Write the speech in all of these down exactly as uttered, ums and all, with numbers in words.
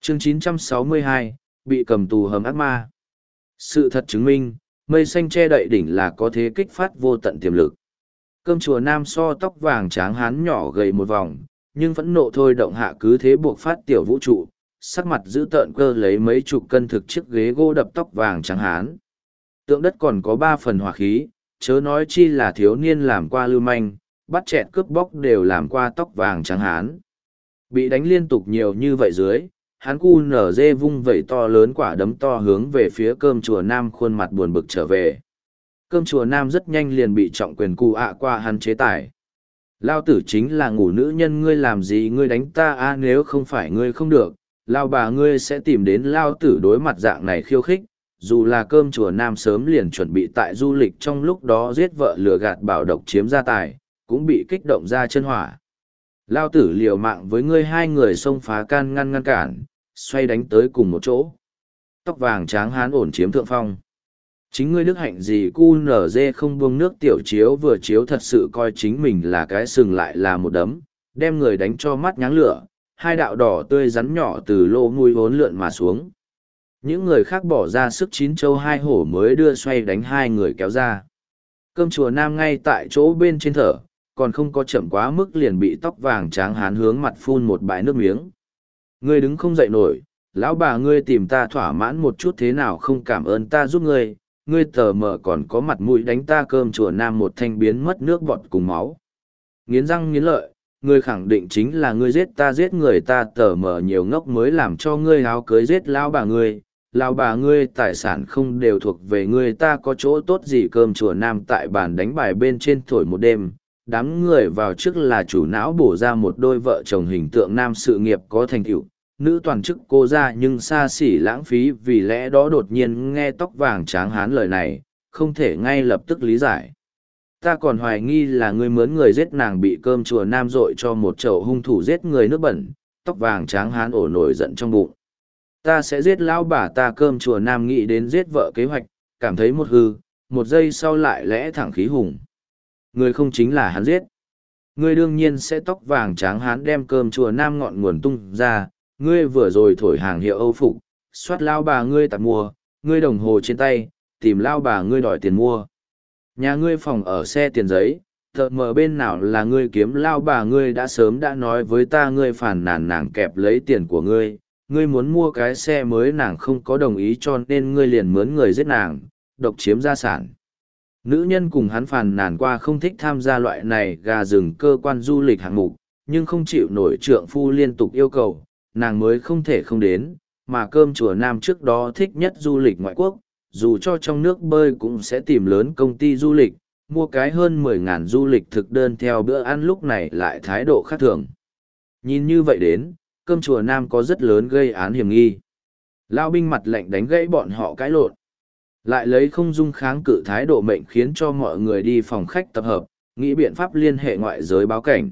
Chương chín trăm sáu mươi hai, bị cầm tù hầm ác ma. Sự thật chứng minh, mây xanh che đậy đỉnh là có thế kích phát vô tận tiềm lực. Cơm chùa nam so tóc vàng tráng hán nhỏ gầy một vòng, nhưng phẫn nộ thôi động hạ cứ thế buộc phát tiểu vũ trụ, sắc mặt giữ tợn cơ lấy mấy chục cân thực chiếc ghế gỗ đập tóc vàng trắng hán. Tượng đất còn có ba phần hỏa khí, chớ nói chi là thiếu niên làm qua lưu manh, bắt chẹt cướp bóc đều làm qua tóc vàng trắng hán. Bị đánh liên tục nhiều như vậy dưới, hắn cu nở dê vung vẩy to lớn quả đấm to hướng về phía cơm chùa nam, khuôn mặt buồn bực trở về. Cơm chùa nam rất nhanh liền bị trọng quyền cụ ạ qua hắn chế tài. Lao tử chính là ngủ nữ nhân, ngươi làm gì ngươi đánh ta a, nếu không phải ngươi không được, lao bà ngươi sẽ tìm đến lao tử đối mặt dạng này khiêu khích. Dù là cơm chùa nam sớm liền chuẩn bị tại du lịch trong lúc đó giết vợ lừa gạt bảo độc chiếm gia tài, cũng bị kích động ra chân hỏa. Lao tử liều mạng với ngươi, hai người xông phá can ngăn ngăn cản, xoay đánh tới cùng một chỗ. Tóc vàng tráng hán ổn chiếm thượng phong. Chính ngươi đức hạnh gì, cu nở dê không buông nước tiểu chiếu vừa chiếu thật sự coi chính mình là cái sừng lại là một đấm, đem người đánh cho mắt nháng lửa, hai đạo đỏ tươi rắn nhỏ từ lỗ mũi vốn lượn mà xuống. Những người khác bỏ ra sức chín châu hai hổ mới đưa xoay đánh hai người kéo ra. Cơm chùa nam ngay tại chỗ bên trên thở, còn không có chậm quá mức liền bị tóc vàng tráng hán hướng mặt phun một bãi nước miếng. Ngươi đứng không dậy nổi, lão bà ngươi tìm ta thỏa mãn một chút thế nào không cảm ơn ta giúp ngươi, ngươi tờ mờ còn có mặt mũi đánh ta. Cơm chùa nam một thanh biến mất nước bọt cùng máu. Nghiến răng nghiến lợi, ngươi khẳng định chính là ngươi giết ta, giết người ta tờ mờ nhiều ngốc mới làm cho ngươi áo cưới giết lão bà ngươi. Lão bà ngươi tài sản không đều thuộc về ngươi, ta có chỗ tốt gì. Cơm chùa nam tại bàn đánh bài bên trên thổi một đêm, đám người vào trước là chủ não bổ ra một đôi vợ chồng hình tượng nam sự nghiệp có thành tựu, nữ toàn chức cô ra nhưng xa xỉ lãng phí, vì lẽ đó đột nhiên nghe tóc vàng tráng hán lời này, không thể ngay lập tức lý giải. Ta còn hoài nghi là ngươi mướn người giết nàng, bị cơm chùa nam dội cho một chậu hung thủ giết người nước bẩn. Tóc vàng tráng hán ổ nổi giận trong bụng. Ta sẽ giết lão bà ta. Cơm chùa nam nghĩ đến giết vợ kế hoạch, cảm thấy một hư, một giây sau lại lẽ thẳng khí hùng. Ngươi không chính là hắn giết. Ngươi đương nhiên sẽ. Tóc vàng tráng hán đem cơm chùa nam ngọn nguồn tung ra. Ngươi vừa rồi thổi hàng hiệu Âu phục, soát lao bà ngươi tạp mua, ngươi đồng hồ trên tay, tìm lao bà ngươi đòi tiền mua. Nhà ngươi phòng ở xe tiền giấy, thợ mờ bên nào là ngươi kiếm lao bà ngươi đã sớm đã nói với ta, ngươi phản nàn nàng kẹp lấy tiền của ngươi, ngươi muốn mua cái xe mới nàng không có đồng ý cho nên ngươi liền mướn người giết nàng, độc chiếm gia sản. Nữ nhân cùng hắn phàn nàn qua không thích tham gia loại này gà rừng cơ quan du lịch hạng mục, nhưng không chịu nổi trượng phu liên tục yêu cầu, nàng mới không thể không đến, mà cơm chùa nam trước đó thích nhất du lịch ngoại quốc, dù cho trong nước bơi cũng sẽ tìm lớn công ty du lịch, mua cái hơn mười ngàn du lịch thực đơn theo bữa ăn, lúc này lại thái độ khác thường. Nhìn như vậy đến, cơm chùa nam có rất lớn gây án hiểm nghi. Lao binh mặt lạnh đánh gãy bọn họ cãi lộn. Lại lấy không dung kháng cự thái độ mệnh khiến cho mọi người đi phòng khách tập hợp, nghĩ biện pháp liên hệ ngoại giới báo cảnh.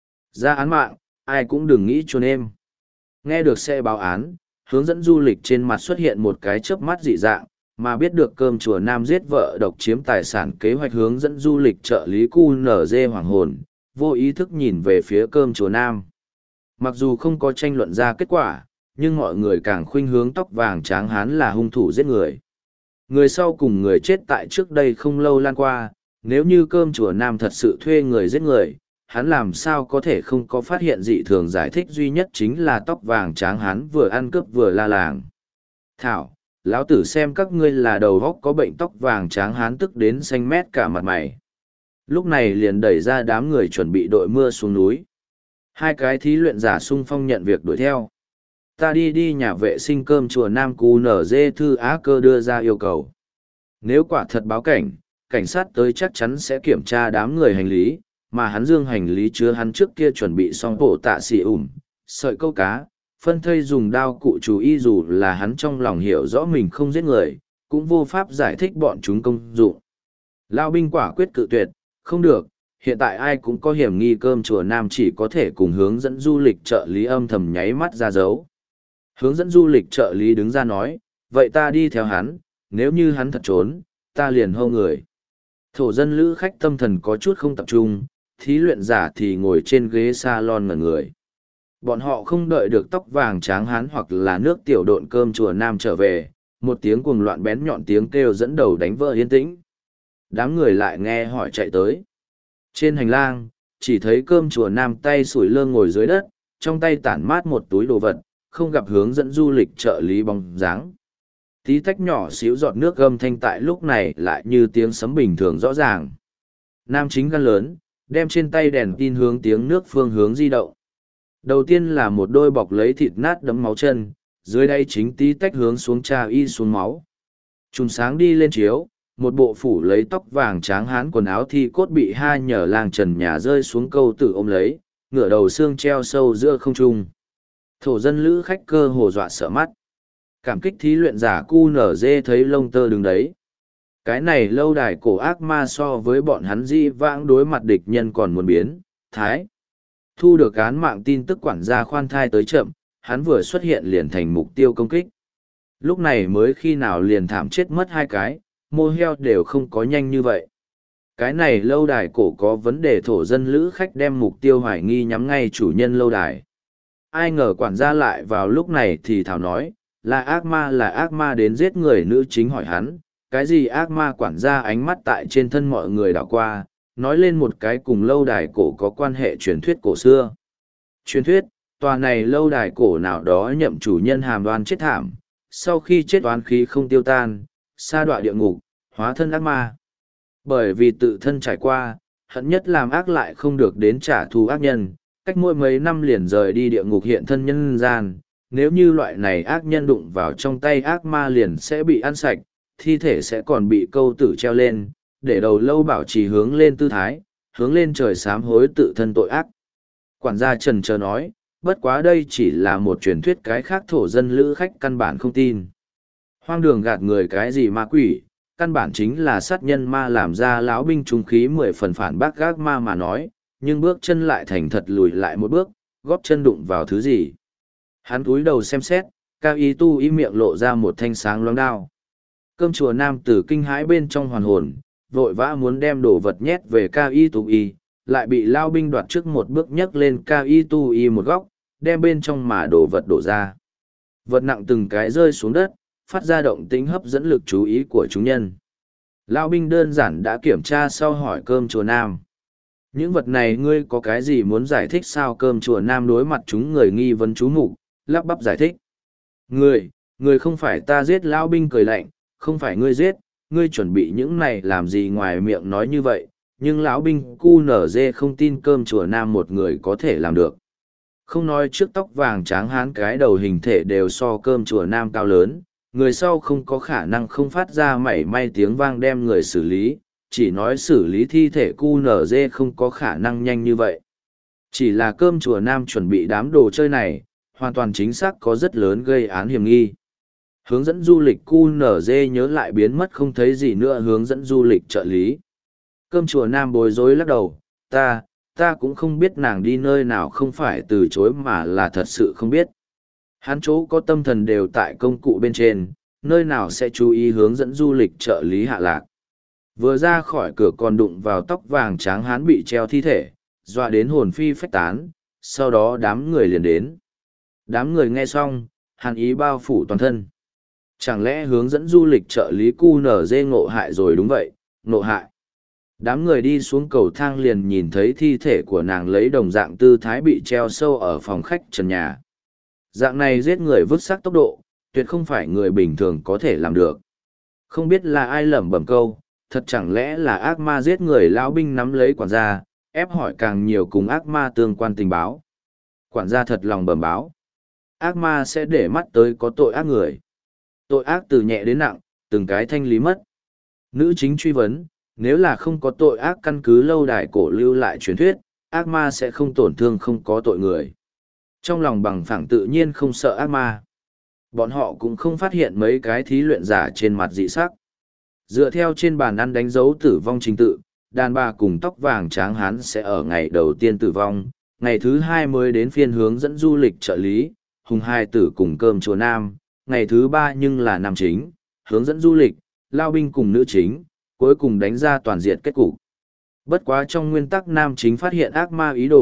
Ra án mạng, ai cũng đừng nghĩ chôn êm. Nghe được xe báo án, hướng dẫn du lịch trên mặt xuất hiện một cái chớp mắt dị dạng, mà biết được cơm chùa nam giết vợ độc chiếm tài sản kế hoạch hướng dẫn du lịch trợ lý cu nở dê hoàng hồn, vô ý thức nhìn về phía cơm chùa nam. Mặc dù không có tranh luận ra kết quả, nhưng mọi người càng khuynh hướng tóc vàng tráng hán là hung thủ giết người. Người sau cùng người chết tại trước đây không lâu lan qua, nếu như cơm chùa nam thật sự thuê người giết người, hắn làm sao có thể không có phát hiện dị thường. Giải thích duy nhất chính là tóc vàng tráng hán vừa ăn cướp vừa la làng. Thảo, lão tử xem các ngươi là đầu góc có bệnh. Tóc vàng tráng hán tức đến xanh mét cả mặt mày. Lúc này liền đẩy ra đám người chuẩn bị đội mưa xuống núi. Hai cái thí luyện giả sung phong nhận việc đuổi theo. Ta đi đi nhà vệ sinh. Cơm chùa nam cú nở dê thư á cơ đưa ra yêu cầu. Nếu quả thật báo cảnh, cảnh sát tới chắc chắn sẽ kiểm tra đám người hành lý, mà hắn dương hành lý chứa hắn trước kia chuẩn bị xong bộ tạ xì ủm, sợi câu cá, phân thây dùng đao cụ chú y, dù là hắn trong lòng hiểu rõ mình không giết người, cũng vô pháp giải thích bọn chúng công dụng. Lao binh quả quyết cự tuyệt, không được, hiện tại ai cũng có hiểm nghi. Cơm chùa nam chỉ có thể cùng hướng dẫn du lịch trợ lý âm thầm nháy mắt ra dấu. Hướng dẫn du lịch trợ lý đứng ra nói, vậy ta đi theo hắn, nếu như hắn thật trốn, ta liền hô người. Thổ dân lữ khách tâm thần có chút không tập trung, thí luyện giả thì ngồi trên ghế salon ngẩn người. Bọn họ không đợi được tóc vàng tráng hán hoặc là nước tiểu độn cơm chùa nam trở về, một tiếng cuồng loạn bén nhọn tiếng kêu dẫn đầu đánh vỡ yên tĩnh. Đám người lại nghe hỏi chạy tới. Trên hành lang, chỉ thấy cơm chùa nam tay sủi lơ ngồi dưới đất, trong tay tản mát một túi đồ vật, không gặp hướng dẫn du lịch trợ lý bóng dáng. Tí tách nhỏ xíu giọt nước gầm thanh tại lúc này lại như tiếng sấm bình thường rõ ràng. Nam chính gan lớn, đem trên tay đèn tin hướng tiếng nước phương hướng di động. Đầu tiên là một đôi bọc lấy thịt nát đẫm máu chân, dưới đây chính tí tách hướng xuống trà y xuống máu. Chùm sáng đi lên chiếu, một bộ phủ lấy tóc vàng tráng hán quần áo thi cốt bị hai nhờ làng trần nhà rơi xuống câu tử ôm lấy, ngửa đầu xương treo sâu giữa không trung. Thổ dân lữ khách cơ hồ dọa sợ mắt. Cảm kích thí luyện giả cu nở dê thấy lông tơ đứng đấy. Cái này lâu đài cổ ác ma so với bọn hắn di vãng đối mặt địch nhân còn muốn biến, thái. Thu được án mạng tin tức quản gia khoan thai tới chậm, hắn vừa xuất hiện liền thành mục tiêu công kích. Lúc này mới khi nào liền thảm chết mất hai cái, mô heo đều không có nhanh như vậy. Cái này lâu đài cổ có vấn đề thổ dân lữ khách đem mục tiêu hoài nghi nhắm ngay chủ nhân lâu đài. Ai ngờ quản gia lại vào lúc này thì thảo nói, là ác ma là ác ma đến giết người nữ chính hỏi hắn, cái gì ác ma quản gia ánh mắt tại trên thân mọi người đảo qua, nói lên một cái cùng lâu đài cổ có quan hệ truyền thuyết cổ xưa. Truyền thuyết, tòa này lâu đài cổ nào đó nhậm chủ nhân hàm đoan chết thảm, sau khi chết oán khí không tiêu tan, sa đọa địa ngục, hóa thân ác ma. Bởi vì tự thân trải qua, hận nhất làm ác lại không được đến trả thù ác nhân, cách mỗi mấy năm liền rời đi địa ngục hiện thân nhân gian, nếu như loại này ác nhân đụng vào trong tay ác ma liền sẽ bị ăn sạch, thi thể sẽ còn bị câu tử treo lên, để đầu lâu bảo trì hướng lên tư thái, hướng lên trời sám hối tự thân tội ác. Quản gia trần chờ nói, bất quá đây chỉ là một truyền thuyết, cái khác thổ dân lữ khách căn bản không tin. Hoang đường gạt người cái gì ma quỷ, căn bản chính là sát nhân ma làm ra lão binh trung khí mười phần phản bác gác ma mà nói, nhưng bước chân lại thành thật lùi lại một bước, góp chân đụng vào thứ gì. Hắn cúi đầu xem xét, cao y tu y miệng lộ ra một thanh sáng loáng đao. Cơm chùa nam tử kinh hãi bên trong hoàn hồn, vội vã muốn đem đồ vật nhét về cao y tu y, lại bị lao binh đoạt trước một bước nhấc lên cao y tu y một góc, đem bên trong mà đồ vật đổ ra. Vật nặng từng cái rơi xuống đất, phát ra động tính hấp dẫn lực chú ý của chúng nhân. Lao binh đơn giản đã kiểm tra sau hỏi cơm chùa nam. Những vật này ngươi có cái gì muốn giải thích sao? Cơm chùa nam đối mặt chúng người nghi vấn chú mục, lắp bắp giải thích. Người, người không phải ta giết. Lao binh cười lạnh, không phải ngươi giết, ngươi chuẩn bị những này làm gì? Ngoài miệng nói như vậy, nhưng lão binh cu nở dê không tin cơm chùa nam một người có thể làm được. Không nói trước tóc vàng tráng hán cái đầu hình thể đều so cơm chùa nam cao lớn, người sau không có khả năng không phát ra mảy may tiếng vang đem người xử lý, chỉ nói xử lý thi thể cu nở dê không có khả năng nhanh như vậy. Chỉ là cơm chùa nam chuẩn bị đám đồ chơi này, hoàn toàn chính xác có rất lớn gây án hiểm nghi. Hướng dẫn du lịch cu nở dê nhớ lại biến mất không thấy gì nữa hướng dẫn du lịch trợ lý. Cơm chùa nam bối rối lắc đầu, ta, ta cũng không biết nàng đi nơi nào, không phải từ chối mà là thật sự không biết. Hắn chỗ có tâm thần đều tại công cụ bên trên, nơi nào sẽ chú ý hướng dẫn du lịch trợ lý hạ lạc. Vừa ra khỏi cửa còn đụng vào tóc vàng tráng hán bị treo thi thể, dọa đến hồn phi phách tán, sau đó đám người liền đến. Đám người nghe xong, hàn ý bao phủ toàn thân. Chẳng lẽ hướng dẫn du lịch trợ lý cu nở dê ngộ hại rồi? Đúng vậy, ngộ hại. Đám người đi xuống cầu thang liền nhìn thấy thi thể của nàng lấy đồng dạng tư thái bị treo sâu ở phòng khách trần nhà. Dạng này giết người vứt xác tốc độ, tuyệt không phải người bình thường có thể làm được. Không biết là ai lẩm bẩm câu, thật chẳng lẽ là ác ma giết người? Lão binh nắm lấy quản gia, ép hỏi càng nhiều cùng ác ma tương quan tình báo. Quản gia thật lòng bẩm báo. Ác ma sẽ để mắt tới có tội ác người. Tội ác từ nhẹ đến nặng, từng cái thanh lý mất. Nữ chính truy vấn, nếu là không có tội ác căn cứ lâu đài cổ lưu lại truyền thuyết, ác ma sẽ không tổn thương không có tội người. Trong lòng bằng phẳng tự nhiên không sợ ác ma. Bọn họ cũng không phát hiện mấy cái thí luyện giả trên mặt dị sắc. Dựa theo trên bàn ăn đánh dấu tử vong trình tự, đàn bà cùng tóc vàng tráng hán sẽ ở ngày đầu tiên tử vong, ngày thứ hai mới đến phiên hướng dẫn du lịch trợ lý, hùng hai tử cùng cơm chùa nam, ngày thứ ba nhưng là nam chính, hướng dẫn du lịch, lao binh cùng nữ chính, cuối cùng đánh ra toàn diện kết cục. Bất quá trong nguyên tắc nam chính phát hiện ác ma ý đồ,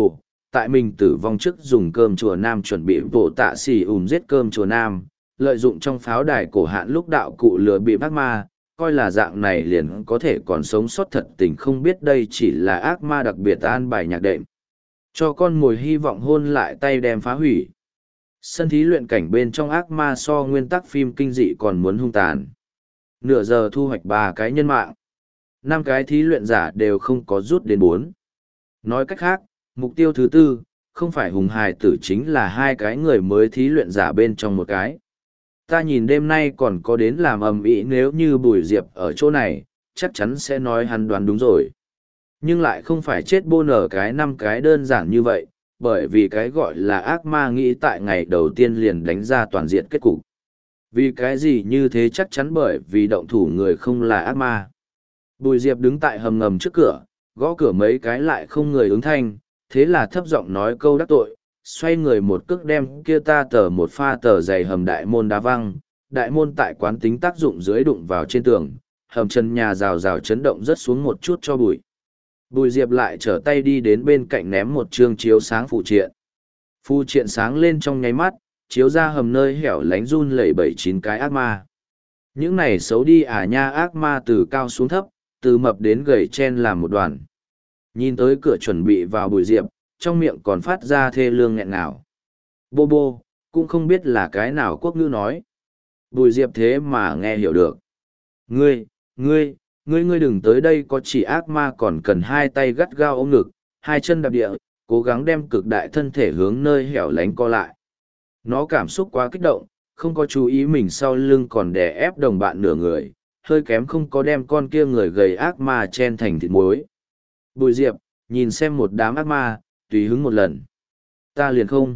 tại mình tử vong trước dùng cơm chùa Nam chuẩn bị bộ tạ xỉ ùm giết cơm chùa Nam, lợi dụng trong pháo đài cổ hạn lúc đạo cụ lừa bị ác ma, coi là dạng này liền có thể còn sống sót thật tình không biết đây chỉ là ác ma đặc biệt an bài nhạc đệm. Cho con mồi hy vọng hôn lại tay đem phá hủy. Sân thí luyện cảnh bên trong ác ma so nguyên tắc phim kinh dị còn muốn hung tàn. Nửa giờ thu hoạch ba cái nhân mạng. Năm cái thí luyện giả đều không có rút đến bốn. Nói cách khác, mục tiêu thứ tư, không phải hùng hài tử chính là hai cái người mới thí luyện giả bên trong một cái. Ta nhìn đêm nay còn có đến làm ầm ĩ nếu như Bùi Diệp ở chỗ này, chắc chắn sẽ nói hắn đoán đúng rồi. Nhưng lại không phải chết bô nở cái năm cái đơn giản như vậy, bởi vì cái gọi là ác ma nghĩ tại ngày đầu tiên liền đánh ra toàn diện kết cục. Vì cái gì như thế chắc chắn bởi vì động thủ người không là ác ma. Bùi Diệp đứng tại hầm ngầm trước cửa, gõ cửa mấy cái lại không người ứng thanh, thế là thấp giọng nói câu đắc tội, xoay người một cước đem kia ta tờ một pha tờ dày hầm đại môn đá văng, đại môn tại quán tính tác dụng dưới đụng vào trên tường, hầm chân nhà rào rào chấn động rất xuống một chút cho bụi. Bùi Diệp lại trở tay đi đến bên cạnh ném một chương chiếu sáng phụ triện. Phụ triện sáng lên trong nháy mắt, chiếu ra hầm nơi hẻo lánh run lẩy bẩy chín cái ác ma. Những này xấu đi à nha ác ma từ cao xuống thấp, từ mập đến gầy chen làm một đoàn. Nhìn tới cửa chuẩn bị vào Bùi Diệp, trong miệng còn phát ra thê lương nghẹn ngào. Bô bô, cũng không biết là cái nào quốc ngữ nói. Bùi Diệp thế mà nghe hiểu được. Ngươi, ngươi, ngươi ngươi đừng tới đây có chỉ ác ma còn cần hai tay gắt gao ôm ngực, hai chân đạp địa, cố gắng đem cực đại thân thể hướng nơi hẻo lánh co lại. Nó cảm xúc quá kích động, không có chú ý mình sau lưng còn đè ép đồng bạn nửa người, hơi kém không có đem con kia người gầy ác ma chen thành thịt muối. Bùi Diệp, nhìn xem một đám ác ma, tùy hứng một lần. Ta liền không.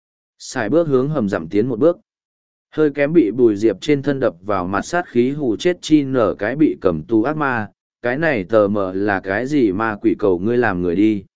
Xài bước hướng hầm dặm tiến một bước. Hơi kém bị Bùi Diệp trên thân đập vào mặt sát khí hù chết chi nở cái bị cầm tù ác ma. Cái này tờ mờ là cái gì mà quỷ cầu ngươi làm người đi.